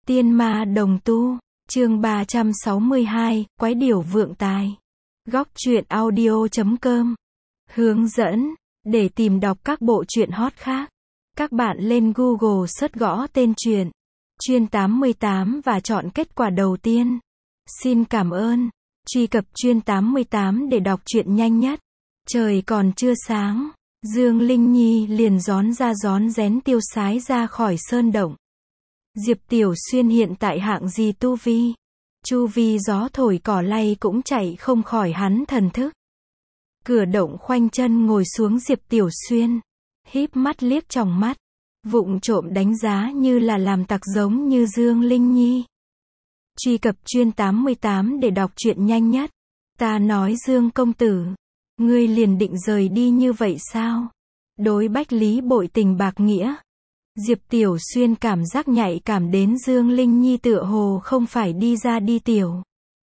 Tiên ma đồng tu, chương 362, Quái điểu vượng tài. Góc truyện audio.com. Hướng dẫn, để tìm đọc các bộ truyện hot khác. Các bạn lên Google search gõ tên truyện Chuyên 88 và chọn kết quả đầu tiên. Xin cảm ơn. Truy cập Chuyên 88 để đọc truyện nhanh nhất. Trời còn chưa sáng, Dương Linh Nhi liền rón rén tiêu sái ra khỏi sơn động. Diệp Tiểu Xuyên hiện tại hạng gì tu vi? Chu vi gió thổi cỏ lay cũng chạy không khỏi hắn thần thức. Cửa động khoanh chân ngồi xuống Diệp Tiểu Xuyên, híp mắt liếc tròng mắt, vụng trộm đánh giá như là làm tặc giống như Dương Linh Nhi. Truy cập Chuyên 88 để đọc truyện nhanh nhất. Ta nói Dương công tử, ngươi liền định rời đi như vậy sao? Đối Bách Lý bội tình bạc nghĩa. Diệp Tiểu Xuyên cảm giác nhạy cảm đến Dương Linh Nhi tựa hồ không phải đi ra đi tiểu,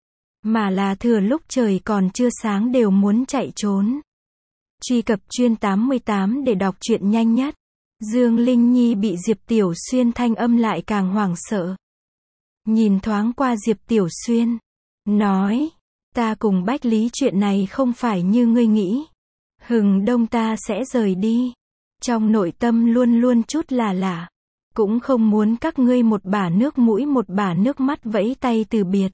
mà là thừa lúc trời còn chưa sáng đều muốn chạy trốn. Truy cập Chuyên 88 để đọc truyện nhanh nhất. Dương Linh Nhi bị Diệp Tiểu Xuyên thanh âm lại càng hoảng sợ. Nhìn thoáng qua Diệp Tiểu Xuyên, nói, ta cùng Bách Lý chuyện này không phải như ngươi nghĩ. Hừng đông ta sẽ rời đi. Trong nội tâm luôn luôn chút là lạ. Cũng không muốn các ngươi một bả nước mũi một bả nước mắt vẫy tay từ biệt.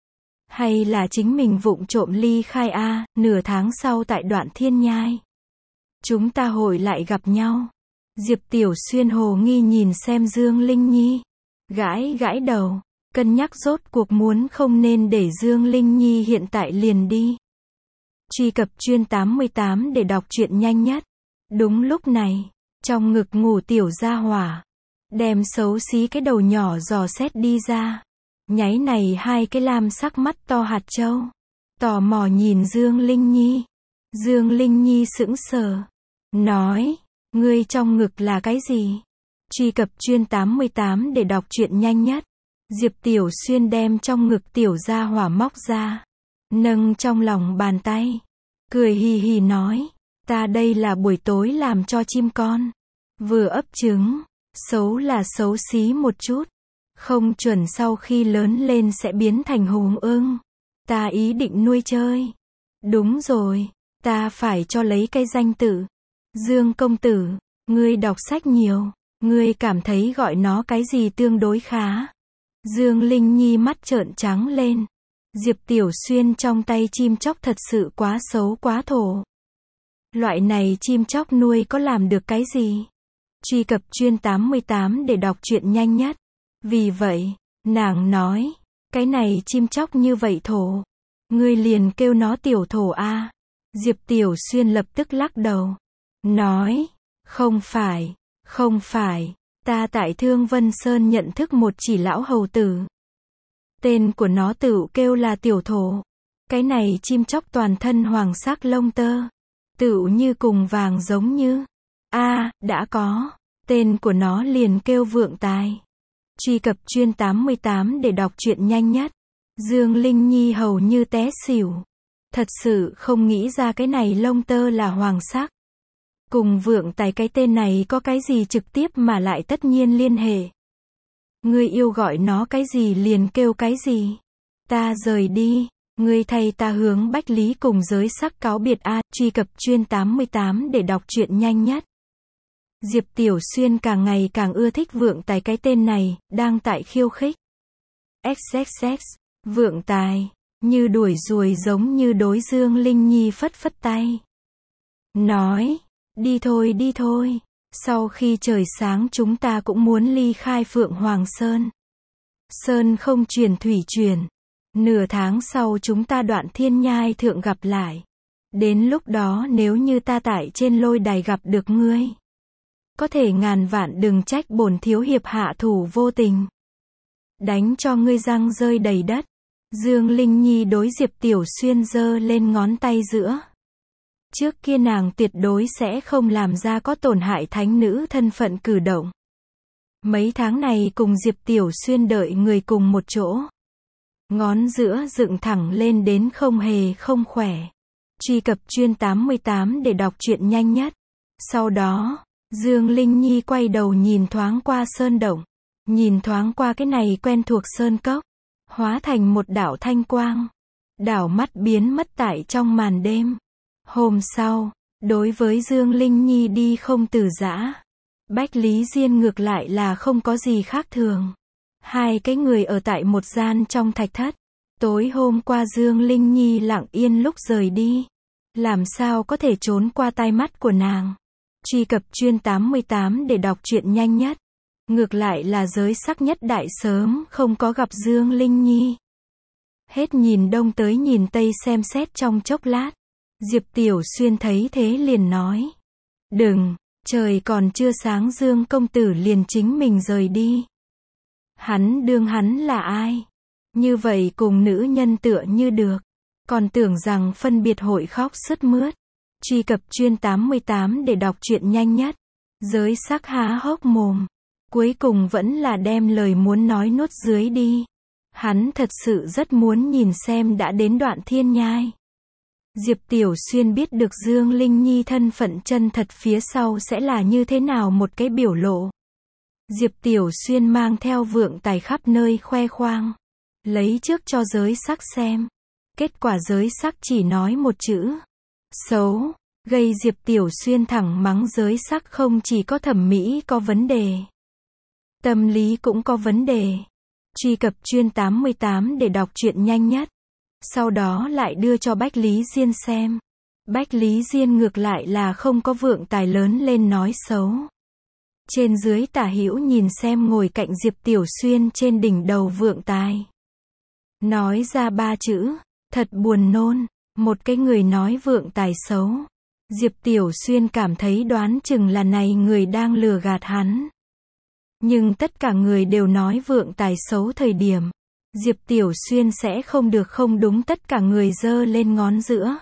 Hay là chính mình vụng trộm ly khai a, nửa tháng sau tại Đoạn Thiên Nhai. Chúng ta hội lại gặp nhau. Diệp Tiểu Xuyên hồ nghi nhìn xem Dương Linh Nhi. Gãi gãi đầu, cân nhắc rốt cuộc muốn không nên để Dương Linh Nhi hiện tại liền đi. Truy cập Chuyên 88 để đọc truyện nhanh nhất. Đúng lúc này, trong ngực ngủ tiểu gia hỏa, đem xấu xí cái đầu nhỏ dò xét đi ra. Nháy này hai cái lam sắc mắt to hạt châu, tò mò nhìn Dương Linh Nhi. Dương Linh Nhi sững sờ, nói, ngươi trong ngực là cái gì? Truy cập Chuyên 88 để đọc truyện nhanh nhất. Diệp Tiểu Xuyên đem trong ngực tiểu gia hỏa móc ra, nâng trong lòng bàn tay, cười hì hì nói, ta đây là buổi tối làm cho chim con, vừa ấp trứng, xấu là xấu xí một chút, không chuẩn sau khi lớn lên sẽ biến thành hùng ưng. Ta ý định nuôi chơi. Đúng rồi, ta phải cho lấy cái danh tự. Dương công tử, ngươi đọc sách nhiều, ngươi cảm thấy gọi nó cái gì tương đối khá? Dương Linh Nhi mắt trợn trắng lên. Diệp Tiểu Xuyên trong tay chim chóc thật sự quá xấu quá thổ. Loại này chim chóc nuôi có làm được cái gì? Truy cập Chuyên 88 để đọc truyện nhanh nhất. Vì vậy, nàng nói, cái này chim chóc như vậy thổ, ngươi liền kêu nó tiểu thổ a. Diệp Tiểu Xuyên lập tức lắc đầu, nói, không phải, ta tại Thương Vân Sơn nhận thức một chỉ lão hầu tử. Tên của nó tự kêu là tiểu thổ. Cái này chim chóc toàn thân hoàng sắc lông tơ, tựu như cùng vàng giống như. Đã có. Tên của nó liền kêu vượng tài. Truy cập Chuyên 88 để đọc truyện nhanh nhất. Dương Linh Nhi hầu như té xỉu. Thật sự không nghĩ ra cái này lông tơ là hoàng sắc. Cùng vượng tài cái tên này có cái gì trực tiếp mà lại tất nhiên liên hệ. Ngươi yêu gọi nó cái gì liền kêu cái gì. Ta rời đi. Ngươi thay ta hướng Bách Lý cùng giới sắc cáo biệt a. Truy cập Chuyên 88 để đọc truyện nhanh nhất. Diệp Tiểu Xuyên càng ngày càng ưa thích vượng tài cái tên này, đang tại khiêu khích. XXX, vượng tài, như đuổi ruồi giống như đối Dương Linh Nhi phất phất tay. Nói, đi thôi, sau khi trời sáng chúng ta cũng muốn ly khai Phượng Hoàng Sơn. Sơn không truyền thủy truyền. Nửa tháng sau chúng ta Đoạn Thiên Nhai thượng gặp lại. Đến lúc đó nếu như ta tại trên lôi đài gặp được ngươi, có thể ngàn vạn đừng trách bổn thiếu hiệp hạ thủ vô tình, đánh cho ngươi răng rơi đầy đất. Dương Linh Nhi đối Diệp Tiểu Xuyên giơ lên ngón tay giữa. Trước kia nàng tuyệt đối sẽ không làm ra có tổn hại thánh nữ thân phận cử động. Mấy tháng này cùng Diệp Tiểu Xuyên đợi người cùng một chỗ, ngón giữa dựng thẳng lên đến không hề không khỏe. Truy cập Chuyên 88 để đọc truyện nhanh nhất. Sau đó, Dương Linh Nhi quay đầu nhìn thoáng qua sơn động. Nhìn thoáng qua cái này quen thuộc sơn cốc, hóa thành một đạo thanh quang. Đảo mắt biến mất tại trong màn đêm. Hôm sau, đối với Dương Linh Nhi đi không từ giã, Bách Lý Diên ngược lại là không có gì khác thường. Hai cái người ở tại một gian trong thạch thất. Tối hôm qua Dương Linh Nhi lặng yên lúc rời đi. Làm sao có thể trốn qua tai mắt của nàng. Truy cập Truyện 88 để đọc truyện nhanh nhất. Ngược lại là giới sắc nhất đại sớm không có gặp Dương Linh Nhi. Hết nhìn đông tới nhìn tây xem xét trong chốc lát. Diệp Tiểu Xuyên thấy thế liền nói. Đừng, trời còn chưa sáng Dương công tử liền chính mình rời đi. Hắn đương hắn là ai? Như vậy cùng nữ nhân tựa như được. Còn tưởng rằng phân biệt hội khóc sướt mướt. Truy cập Truyện 88 để đọc truyện nhanh nhất. Giới sắc há hốc mồm. Cuối cùng vẫn là đem lời muốn nói nuốt dưới đi. Hắn thật sự rất muốn nhìn xem đã đến đoạn thiên nhai. Diệp Tiểu Xuyên biết được Dương Linh Nhi thân phận chân thật phía sau sẽ là như thế nào một cái biểu lộ. Diệp Tiểu Xuyên mang theo vượng tài khắp nơi khoe khoang. Lấy trước cho giới sắc xem. Kết quả giới sắc chỉ nói một chữ. Xấu. Gây Diệp Tiểu Xuyên thẳng mắng giới sắc không chỉ có thẩm mỹ có vấn đề. Tâm lý cũng có vấn đề. Truy cập Truyện 88 để đọc truyện nhanh nhất. Sau đó lại đưa cho Bách Lý Diên xem. Bách Lý Diên ngược lại là không có vượng tài lớn lên nói xấu. Trên dưới tả hữu nhìn xem ngồi cạnh Diệp Tiểu Xuyên trên đỉnh đầu vượng tài. Nói ra ba chữ, thật buồn nôn. Một cái người nói vượng tài xấu. Diệp Tiểu Xuyên cảm thấy đoán chừng là này người đang lừa gạt hắn. Nhưng tất cả người đều nói vượng tài xấu thời điểm. Diệp Tiểu Xuyên sẽ không được không đúng tất cả người giơ lên ngón giữa.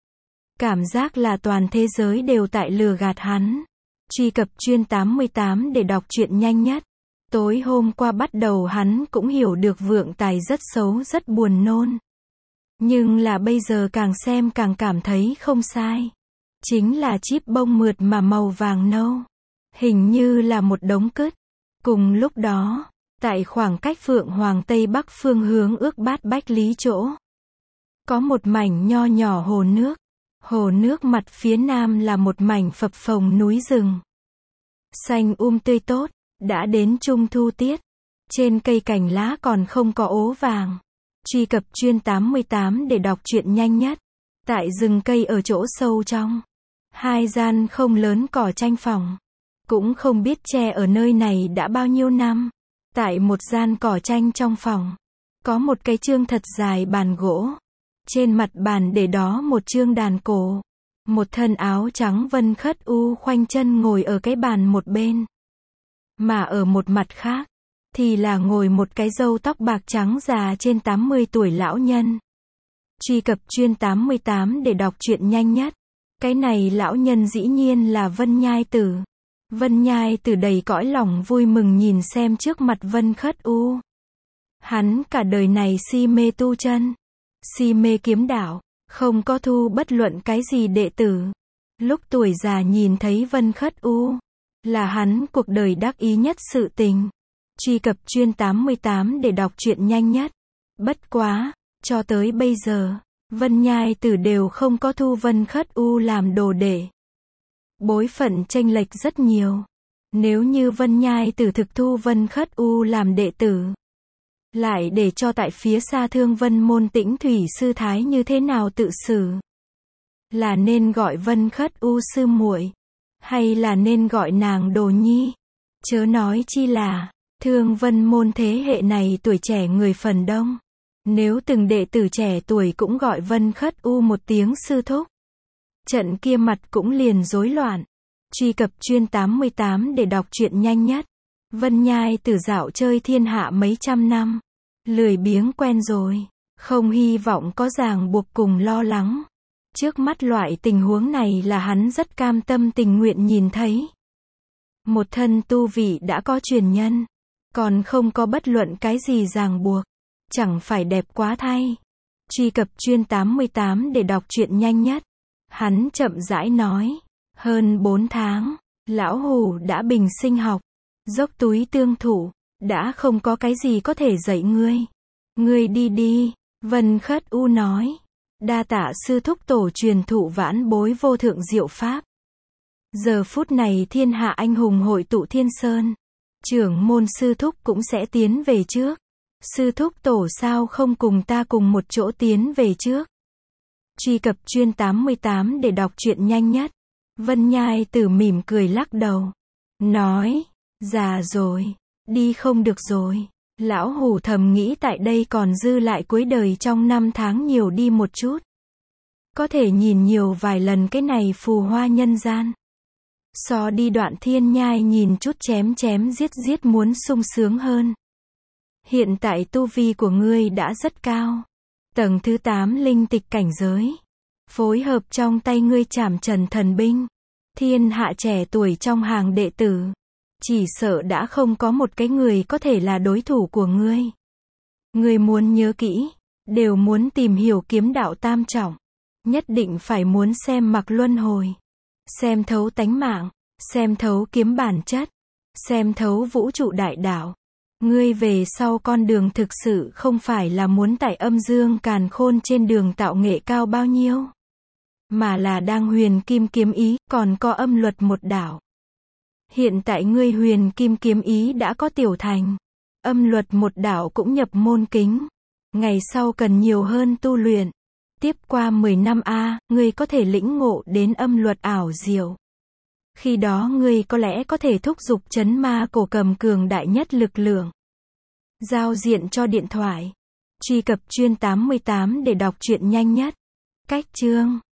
Cảm giác là toàn thế giới đều tại lừa gạt hắn. Truy cập Truyện 88 để đọc truyện nhanh nhất. Tối hôm qua bắt đầu hắn cũng hiểu được vượng tài rất xấu rất buồn nôn. Nhưng là bây giờ càng xem càng cảm thấy không sai. Chính là chíp bông mượt mà màu vàng nâu. Hình như là một đống cứt. Cùng lúc đó, tại khoảng cách Phượng Hoàng Tây Bắc phương hướng ước bát Bách Lý chỗ. Có một mảnh nho nhỏ hồ nước. Hồ nước mặt phía nam là một mảnh phập phồng núi rừng. Xanh tươi tốt, đã đến trung thu tiết. Trên cây cành lá còn không có ố vàng. Truy cập Truyện 88 để đọc truyện nhanh nhất. Tại rừng cây ở chỗ sâu trong. Hai gian không lớn cỏ tranh phòng. Cũng không biết tre ở nơi này đã bao nhiêu năm. Tại một gian cỏ tranh trong phòng. Có một cái chương thật dài bàn gỗ. Trên mặt bàn để đó một chương đàn cổ. Một thân áo trắng vân khất khoanh chân ngồi ở cái bàn một bên. Mà ở một mặt khác. Thì là ngồi một cái râu tóc bạc trắng già trên 80 tuổi lão nhân. Truy cập Truyện 88 để đọc truyện nhanh nhất. Cái này lão nhân dĩ nhiên là Vân Nhai Tử. Vân Nhai Tử đầy cõi lòng vui mừng nhìn xem trước mặt Vân Khất U. Hắn cả đời này si mê tu chân, si mê kiếm đạo, không có thu bất luận cái gì đệ tử. Lúc tuổi già nhìn thấy Vân Khất U, là hắn cuộc đời đắc ý nhất sự tình. Truy cập Truyện 88 để đọc truyện nhanh nhất. Bất quá, cho tới bây giờ, Vân Nhai Tử đều không có thu Vân Khất U làm đồ đệ. Bối phận chênh lệch rất nhiều. Nếu như Vân Nhai Tử thực thu Vân Khất U làm đệ tử, lại để cho tại phía xa Thương Vân môn Tĩnh Thủy sư thái như thế nào tự xử? Là nên gọi Vân Khất U sư muội, hay là nên gọi nàng đồ nhi? Chớ nói chi là, Thương Vân môn thế hệ này tuổi trẻ người phần đông. Nếu từng đệ tử trẻ tuổi cũng gọi Vân Khất U một tiếng sư thúc, trận kia mặt cũng liền rối loạn. Truy cập Truyện 88 để đọc truyện nhanh nhất. Vân Nhai Tử dạo chơi thiên hạ mấy trăm năm. Lười biếng quen rồi. Không hy vọng có ràng buộc cùng lo lắng. Trước mắt loại tình huống này là hắn rất cam tâm tình nguyện nhìn thấy. Một thân tu vị đã có truyền nhân. Còn không có bất luận cái gì ràng buộc. Chẳng phải đẹp quá thay. Truy cập Truyện 88 để đọc truyện nhanh nhất. Hắn chậm rãi nói. Hơn 4 tháng, lão hủ đã bình sinh học. Dốc túi tương thụ. Đã không có cái gì có thể dạy ngươi. Ngươi đi đi, Vân Khất U nói. Đa tạ sư thúc tổ truyền thụ vãn bối vô thượng diệu pháp. Giờ phút này thiên hạ anh hùng hội tụ Thiên Sơn. Trưởng môn sư thúc cũng sẽ tiến về trước. Sư thúc tổ sao không cùng ta cùng một chỗ tiến về trước? Truy cập chuyên 88 để đọc truyện nhanh nhất. Vân Nhai Tử mỉm cười lắc đầu. Nói, già rồi, đi không được rồi. Lão hủ thầm nghĩ tại đây còn dư lại cuối đời trong 5 tháng nhiều đi một chút. Có thể nhìn nhiều vài lần cái này phù hoa nhân gian. So đi đoạn thiên nhai nhìn chút chém chém giết giết muốn sung sướng hơn. Hiện tại tu vi của ngươi đã rất cao. Tầng thứ 8 linh tịch cảnh giới. Phối hợp trong tay ngươi trảm trần thần binh. Thiên hạ trẻ tuổi trong hàng đệ tử. Chỉ sợ đã không có một cái người có thể là đối thủ của ngươi. Ngươi muốn nhớ kỹ. Đều muốn tìm hiểu kiếm đạo tam trọng. Nhất định phải muốn xem mặc luân hồi. Xem thấu tánh mạng. Xem thấu kiếm bản chất. Xem thấu vũ trụ đại đạo. Ngươi về sau con đường thực sự không phải là muốn tại âm dương càn khôn trên đường tạo nghệ cao bao nhiêu. Mà là đang huyền kim kiếm ý, còn có âm luật một đạo. Hiện tại ngươi huyền kim kiếm ý đã có tiểu thành. Âm luật một đạo cũng nhập môn kính. Ngày sau cần nhiều hơn tu luyện. Tiếp qua 10 năm ngươi có thể lĩnh ngộ đến âm luật ảo diệu. Khi đó ngươi có lẽ có thể thúc giục trấn ma cổ cầm cường đại nhất lực lượng. Giao diện cho điện thoại. Truy cập chuyên 88 để đọc truyện nhanh nhất. Cách chương